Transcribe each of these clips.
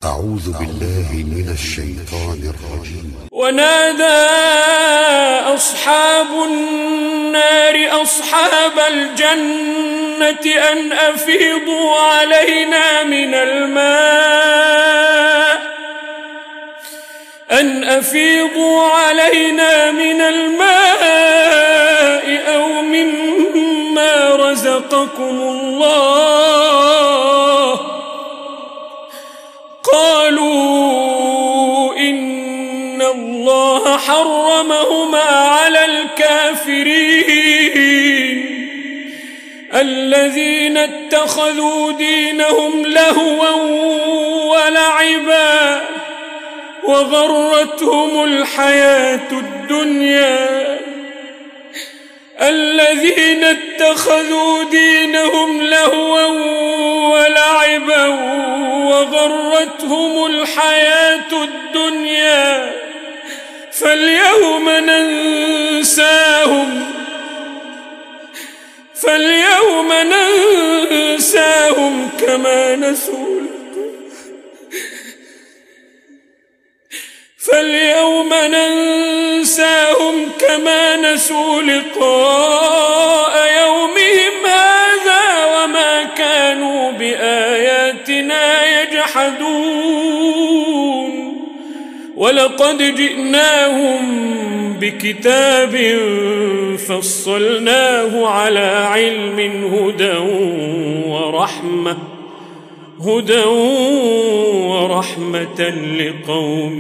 أعوذ بالله من الشيطان الرجيم. ونادى أصحاب النار أصحاب الجنة أن أفيضوا علينا من الماء أو مما رزقكم الله. قالوا إن الله حرمهما على الكافرين الذين اتخذوا دينهم لهوا ولعبا وغرتهم الحياة الدنيا فاليوم ننساهم كما نسوا لقاء يومهم هذا وما كانوا بآياتنا يجحدون ولقد جئناهم بكتاب فصلناه على علم هدى ورحمة لقوم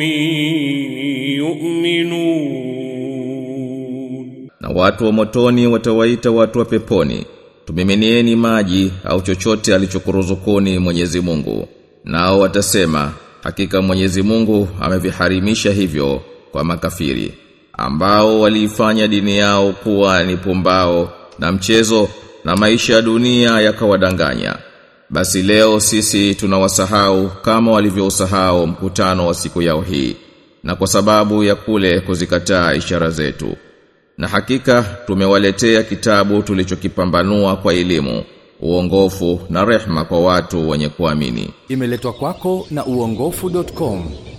يؤمنون. Na watu wa motoni watawaita watu wa peponi, tumiminieni maji au chochote alichokuruzukuni Mwenyezi Mungu. Nao watasema, hakika Mwenyezi Mungu ameviharimisha hivyo kwa makafiri ambao waliifanya dini yao kuwa ni pumbao na mchezo na maisha ya dunia yakawadanganya. Basi leo sisi tunawasahau kama walivyousahau mkutano wa siku yao hii, na kwa sababu ya kule kuzikataa ishara zetu. Na hakika tumewaletea kitabu tulichokipambanua kwa elimu, uongofu na rehma kwa watu wenye kuamini. Imeletwa kwako na uongofu.com.